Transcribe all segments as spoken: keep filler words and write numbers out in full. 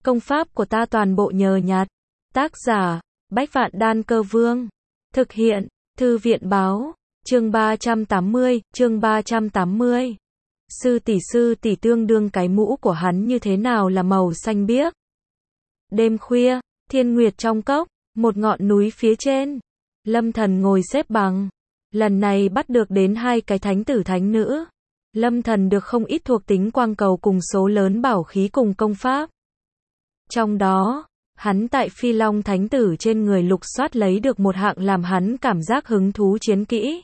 Công pháp của ta toàn bộ nhờ nhặt. Tác giả, Bách Vạn Đan Cơ Vương. Thực hiện, Thư viện Báo. Chương ba trăm tám mươi, chương ba trăm tám mươi. Sư tỷ sư tỷ tương đương cái mũ của hắn như thế nào là màu xanh biếc. Đêm khuya, thiên nguyệt trong cốc, một ngọn núi phía trên. Lâm Thần ngồi xếp bằng. Lần này bắt được đến hai cái thánh tử thánh nữ. Lâm Thần được không ít thuộc tính quang cầu cùng số lớn bảo khí cùng công pháp. Trong đó, hắn tại Phi Long Thánh Tử trên người lục soát lấy được một hạng làm hắn cảm giác hứng thú chiến kỹ.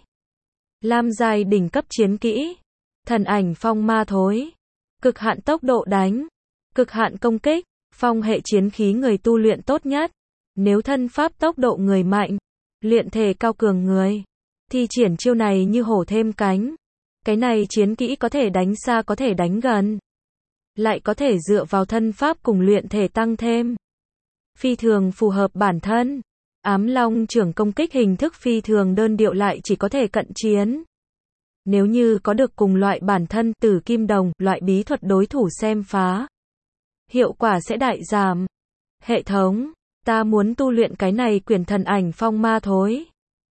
Lam giai đỉnh cấp chiến kỹ. Thần ảnh phong ma thối. Cực hạn tốc độ đánh. Cực hạn công kích. Phong hệ chiến khí người tu luyện tốt nhất. Nếu thân pháp tốc độ người mạnh, luyện thể cao cường người, thì triển chiêu này như hổ thêm cánh. Cái này chiến kỹ có thể đánh xa có thể đánh gần. Lại có thể dựa vào thân pháp cùng luyện thể tăng thêm. Phi thường phù hợp bản thân. Ám long trưởng công kích hình thức phi thường đơn điệu lại chỉ có thể cận chiến. Nếu như có được cùng loại bản thân tử kim đồng, loại bí thuật đối thủ xem phá, hiệu quả sẽ đại giảm. Hệ thống, ta muốn tu luyện cái này quyển thần ảnh phong ma thối.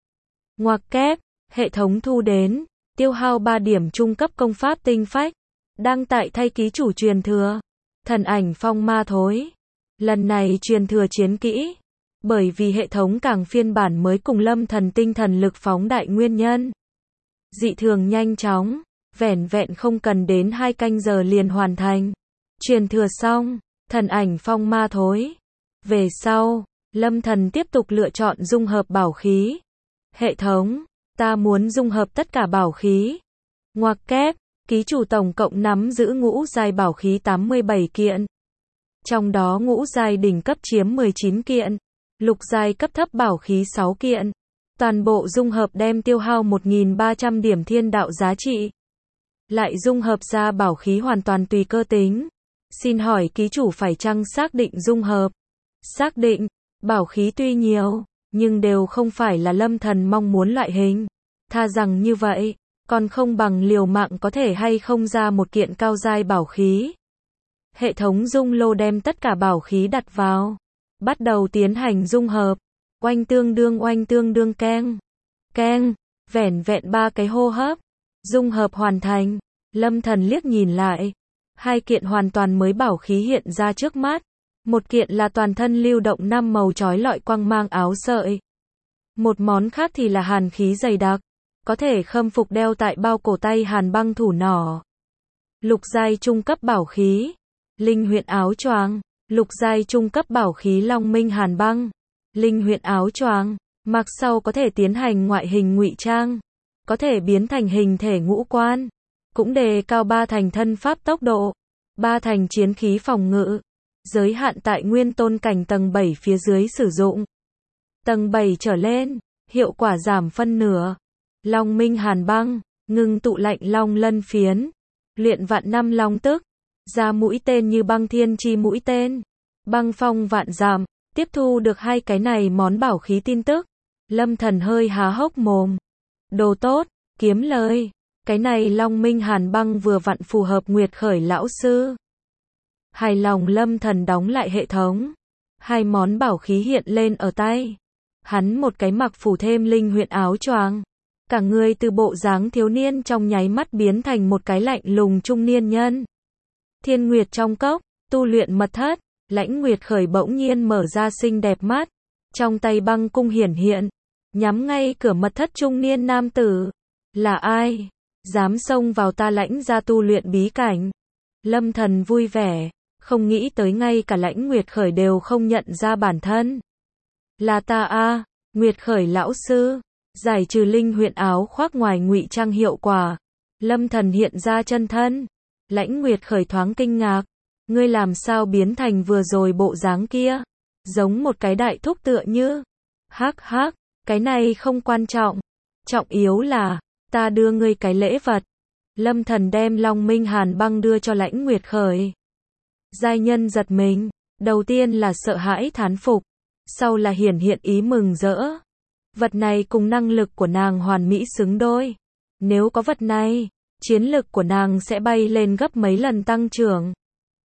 Ngoặc kép, hệ thống thu đến, tiêu hao ba điểm trung cấp công pháp tinh phách. Đăng tại thay ký chủ truyền thừa. Thần ảnh phong ma thối. Lần này truyền thừa chiến kỹ. Bởi vì hệ thống càng phiên bản mới cùng Lâm Thần tinh thần lực phóng đại nguyên nhân. Dị thường nhanh chóng. Vẻn vẹn không cần đến hai canh giờ liền hoàn thành. Truyền thừa xong. Thần ảnh phong ma thối. Về sau, Lâm Thần tiếp tục lựa chọn dung hợp bảo khí. Hệ thống, ta muốn dung hợp tất cả bảo khí. Ngoặc kép. Ký chủ tổng cộng nắm giữ ngũ giai bảo khí tám mươi bảy kiện. Trong đó ngũ giai đỉnh cấp chiếm mười chín kiện. Lục giai cấp thấp bảo khí sáu kiện. Toàn bộ dung hợp đem tiêu hao một nghìn ba trăm điểm thiên đạo giá trị. Lại dung hợp ra bảo khí hoàn toàn tùy cơ tính. Xin hỏi ký chủ phải chăng xác định dung hợp? Xác định, bảo khí tuy nhiều, nhưng đều không phải là Lâm Thần mong muốn loại hình. Tha rằng như vậy, còn không bằng liều mạng có thể hay không ra một kiện cao giai bảo khí. Hệ thống dung lô đem tất cả bảo khí đặt vào. Bắt đầu tiến hành dung hợp. Oanh tương đương oanh tương đương keng. Keng, vẻn vẹn ba cái hô hấp. Dung hợp hoàn thành. Lâm Thần liếc nhìn lại. Hai kiện hoàn toàn mới bảo khí hiện ra trước mắt. Một kiện là toàn thân lưu động năm màu chói lọi quang mang áo sợi. Một món khác thì là hàn khí dày đặc. Có thể khâm phục đeo tại bao cổ tay hàn băng thủ nỏ. Lục giai trung cấp bảo khí. Linh huyện áo choàng. Lục giai trung cấp bảo khí long minh hàn băng. Linh huyện áo choàng. Mặc sau có thể tiến hành ngoại hình ngụy trang. Có thể biến thành hình thể ngũ quan. Cũng đề cao ba thành thân pháp tốc độ. Ba thành chiến khí phòng ngự. Giới hạn tại nguyên tôn cảnh tầng bảy phía dưới sử dụng. Tầng bảy trở lên, hiệu quả giảm phân nửa. Long minh hàn băng, ngưng tụ lạnh long lân phiến. Luyện vạn năm long tức. Ra mũi tên như băng thiên chi mũi tên. Băng phong vạn dặm. Tiếp thu được hai cái này món bảo khí tin tức. Lâm Thần hơi há hốc mồm. Đồ tốt, kiếm lời. Cái này long minh hàn băng vừa vặn phù hợp Nguyệt Khởi lão sư. Hài lòng Lâm Thần đóng lại hệ thống. Hai món bảo khí hiện lên ở tay. Hắn một cái mặc phủ thêm linh huyện áo choàng. Cả người từ bộ dáng thiếu niên trong nháy mắt biến thành một cái lạnh lùng trung niên nhân. Thiên Nguyệt trong cốc, tu luyện mật thất, Lãnh Nguyệt Khởi bỗng nhiên mở ra xinh đẹp mắt. Trong tay băng cung hiển hiện. Nhắm ngay cửa mật thất trung niên nam tử. Là ai? Dám xông vào ta Lãnh ra tu luyện bí cảnh. Lâm Thần vui vẻ. Không nghĩ tới ngay cả Lãnh Nguyệt Khởi đều không nhận ra bản thân. Là ta a, Nguyệt Khởi lão sư. Giải trừ linh huyện áo khoác ngoài ngụy trang hiệu quả. Lâm Thần hiện ra chân thân. Lãnh Nguyệt Khởi thoáng kinh ngạc. Ngươi làm sao biến thành vừa rồi bộ dáng kia? Giống một cái đại thúc tựa như. Hắc hắc, cái này không quan trọng. Trọng yếu là, ta đưa ngươi cái lễ vật. Lâm Thần đem Long Minh Hàn băng đưa cho Lãnh Nguyệt Khởi. Giai nhân giật mình. Đầu tiên là sợ hãi thán phục. Sau là hiển hiện ý mừng rỡ. Vật này cùng năng lực của nàng hoàn mỹ xứng đôi. Nếu có vật này, chiến lực của nàng sẽ bay lên gấp mấy lần tăng trưởng.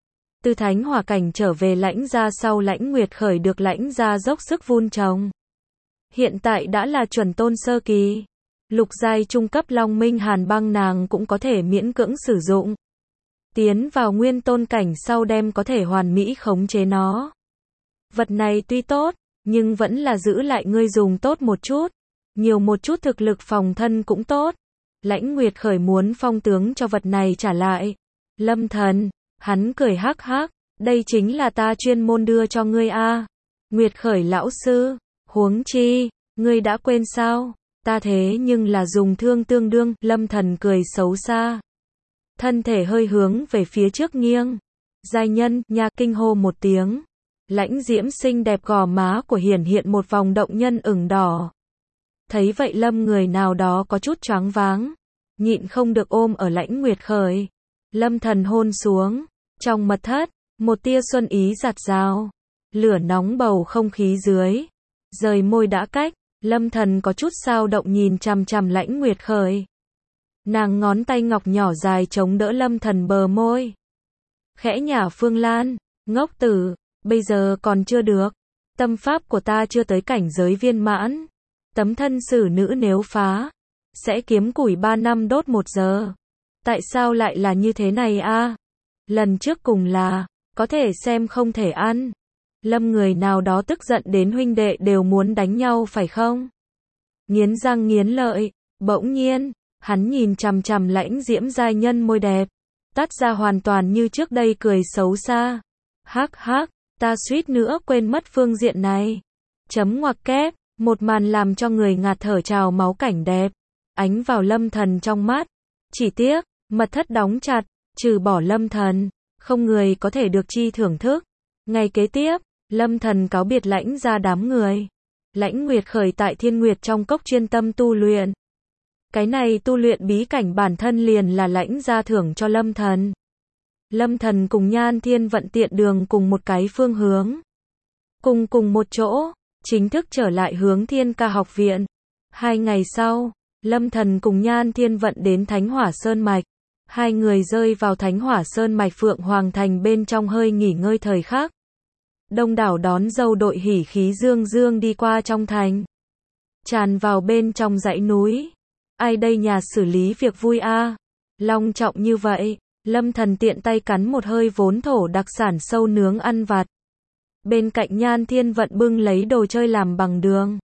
Từ thánh hỏa cảnh trở về Lãnh gia sau Lãnh Nguyệt Khởi được Lãnh gia dốc sức vun trồng. Hiện tại đã là chuẩn tôn sơ kỳ. Lục giai trung cấp Long Minh Hàn băng nàng cũng có thể miễn cưỡng sử dụng. Tiến vào nguyên tôn cảnh sau đem có thể hoàn mỹ khống chế nó. Vật này tuy tốt, nhưng vẫn là giữ lại ngươi dùng tốt một chút. Nhiều một chút thực lực phòng thân cũng tốt. Lãnh Nguyệt Khởi muốn phong tướng cho vật này trả lại. Lâm Thần, hắn cười hắc hắc, đây chính là ta chuyên môn đưa cho ngươi a. Nguyệt Khởi lão sư, huống chi, ngươi đã quên sao? Ta thế nhưng là dùng thương tương đương, Lâm Thần cười xấu xa. Thân thể hơi hướng về phía trước nghiêng. Giai nhân, nha, kinh hô một tiếng. Lãnh diễm xinh đẹp gò má của hiển hiện một vòng động nhân ửng đỏ. Thấy vậy Lâm người nào đó có chút choáng váng. Nhịn không được ôm ở Lãnh Nguyệt Khởi. Lâm Thần hôn xuống. Trong mật thất, một tia xuân ý giạt rào. Lửa nóng bầu không khí dưới. Rời môi đã cách. Lâm Thần có chút sao động nhìn chằm chằm Lãnh Nguyệt Khởi. Nàng ngón tay ngọc nhỏ dài chống đỡ Lâm Thần bờ môi. Khẽ nhả Phương Lan, ngốc tử, bây giờ còn chưa được. Tâm pháp của ta chưa tới cảnh giới viên mãn. Tấm thân xử nữ nếu phá, sẽ kiếm củi ba năm đốt một giờ. Tại sao lại là như thế này a? Lần trước cùng là, có thể xem không thể ăn. Lâm người nào đó tức giận đến huynh đệ đều muốn đánh nhau phải không? Nghiến răng nghiến lợi, bỗng nhiên, hắn nhìn chằm chằm Lãnh diễm giai nhân môi đẹp. Tắt ra hoàn toàn như trước đây cười xấu xa. Hắc hắc, ta suýt nữa quên mất phương diện này. Chấm ngoặc kép, một màn làm cho người ngạt thở trào máu cảnh đẹp. Ánh vào Lâm Thần trong mắt. Chỉ tiếc, mật thất đóng chặt, trừ bỏ Lâm Thần, không người có thể được chi thưởng thức. Ngày kế tiếp, Lâm Thần cáo biệt Lãnh ra đám người. Lãnh Nguyệt Khởi tại Thiên Nguyệt trong cốc chuyên tâm tu luyện. Cái này tu luyện bí cảnh bản thân liền là Lãnh gia thưởng cho Lâm Thần. Lâm Thần cùng Nhan Thiên Vận tiện đường cùng một cái phương hướng. Cùng cùng một chỗ, chính thức trở lại hướng Thiên Ca học viện. Hai ngày sau, Lâm Thần cùng Nhan Thiên Vận đến Thánh Hỏa Sơn Mạch. Hai người rơi vào Thánh Hỏa Sơn Mạch Phượng Hoàng Thành bên trong hơi nghỉ ngơi thời khắc. Đông đảo đón dâu đội hỉ khí dương dương đi qua trong thành. Tràn vào bên trong dãy núi. Ai đây nhà xử lý việc vui a? Long trọng như vậy, Lâm Thần tiện tay cắn một hơi vốn thổ đặc sản sâu nướng ăn vặt. Bên cạnh Nhan Thiên Vận bưng lấy đồ chơi làm bằng đường.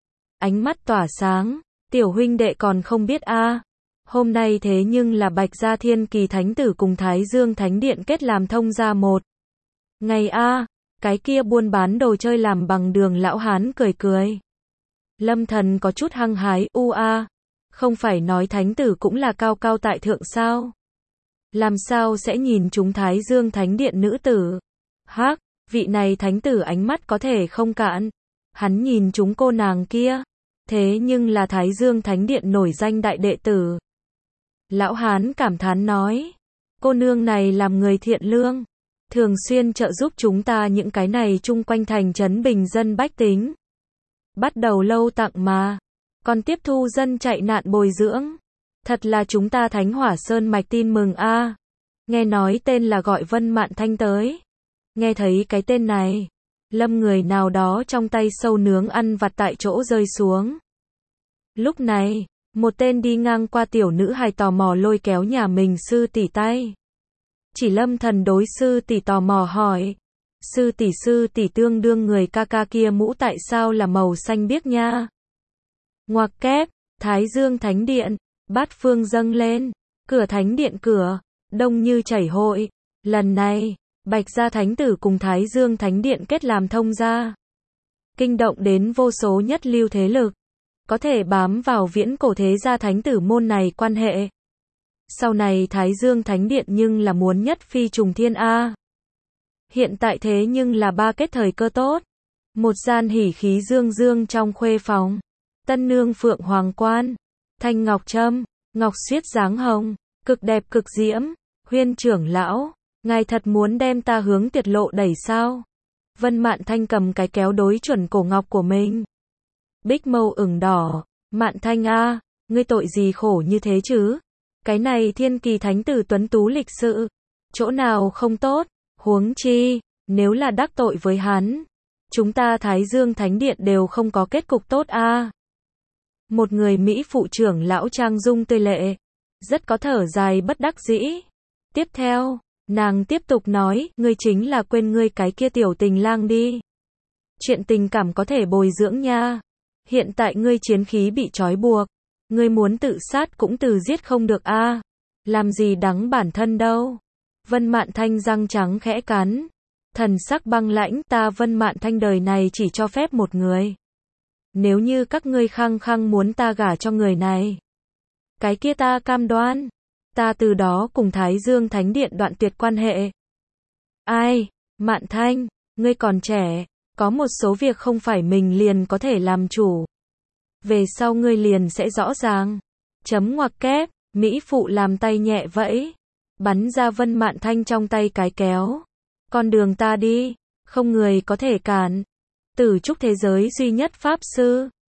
Ánh mắt tỏa sáng, tiểu huynh đệ còn không biết a. Hôm nay thế nhưng là Bạch Gia Thiên Kỳ Thánh Tử cùng Thái Dương Thánh Điện kết làm thông gia một. Ngày a, cái kia buôn bán đồ chơi làm bằng đường lão hán cười cười. Lâm Thần có chút hăng hái, u a. Không phải nói thánh tử cũng là cao cao tại thượng sao? Làm sao sẽ nhìn chúng Thái Dương Thánh Điện nữ tử? Hắc, vị này thánh tử ánh mắt có thể không cạn. Hắn nhìn chúng cô nàng kia. Thế nhưng là Thái Dương Thánh Điện nổi danh đại đệ tử. Lão hán cảm thán nói. Cô nương này làm người thiện lương. Thường xuyên trợ giúp chúng ta những cái này chung quanh thành trấn bình dân bách tính. Bắt đầu lâu tặng mà. Còn tiếp thu dân chạy nạn bồi dưỡng. Thật là chúng ta Thánh Hỏa Sơn Mạch tin mừng a. À. Nghe nói tên là gọi Vân Mạn Thanh tới. Nghe thấy cái tên này, Lâm người nào đó trong tay sâu nướng ăn vặt tại chỗ rơi xuống. Lúc này, một tên đi ngang qua tiểu nữ hài tò mò lôi kéo nhà mình sư tỷ tay. Chỉ Lâm Thần đối sư tỷ tò mò hỏi. Sư tỷ sư tỷ tương đương người ca ca kia mũ tại sao là màu xanh biếc nha? Ngoặc kép, Thái Dương Thánh Điện, bát phương dâng lên, cửa Thánh Điện cửa, đông như chảy hội. Lần này, Bạch Gia Thánh Tử cùng Thái Dương Thánh Điện kết làm thông gia. Kinh động đến vô số nhất lưu thế lực. Có thể bám vào viễn cổ thế gia Thánh Tử môn này quan hệ. Sau này Thái Dương Thánh Điện nhưng là muốn nhất phi trùng thiên A. Hiện tại thế nhưng là ba kết thời cơ tốt. Một gian hỉ khí dương dương trong khuê phòng. Tân nương Phượng Hoàng Quan. Thanh Ngọc Trâm, Ngọc Xiết dáng hồng, cực đẹp cực diễm. Huyên trưởng lão, ngài thật muốn đem ta hướng tiệt lộ đẩy sao? Vân Mạn Thanh cầm cái kéo đối chuẩn cổ ngọc của mình. Bích mâu ửng đỏ, Mạn Thanh a, ngươi tội gì khổ như thế chứ? Cái này Thiên Kỳ Thánh Tử tuấn tú lịch sự, chỗ nào không tốt, Huống chi, nếu là đắc tội với hắn, chúng ta Thái Dương Thánh Điện đều không có kết cục tốt a. Một người Mỹ phụ trưởng lão trang dung tươi lệ, rất có thở dài bất đắc dĩ. Tiếp theo, nàng tiếp tục nói, ngươi chính là quên ngươi cái kia tiểu tình lang đi. Chuyện tình cảm có thể bồi dưỡng nha. Hiện tại ngươi chiến khí bị trói buộc, ngươi muốn tự sát cũng từ giết không được a. Làm gì đắng bản thân đâu. Vân Mạn Thanh răng trắng khẽ cắn, thần sắc băng lãnh, ta Vân Mạn Thanh đời này chỉ cho phép một người. Nếu như các ngươi khăng khăng muốn ta gả cho người này, cái kia ta cam đoan, ta từ đó cùng Thái Dương Thánh Điện đoạn tuyệt quan hệ. Ai, Mạn Thanh, ngươi còn trẻ, có một số việc không phải mình liền có thể làm chủ. Về sau ngươi liền sẽ rõ ràng. Chấm ngoặc kép, Mỹ phụ làm tay nhẹ vẫy, bắn ra Vân Mạn Thanh trong tay cái kéo. Con đường ta đi, không người có thể cản. Tử trúc thế giới duy nhất pháp sư.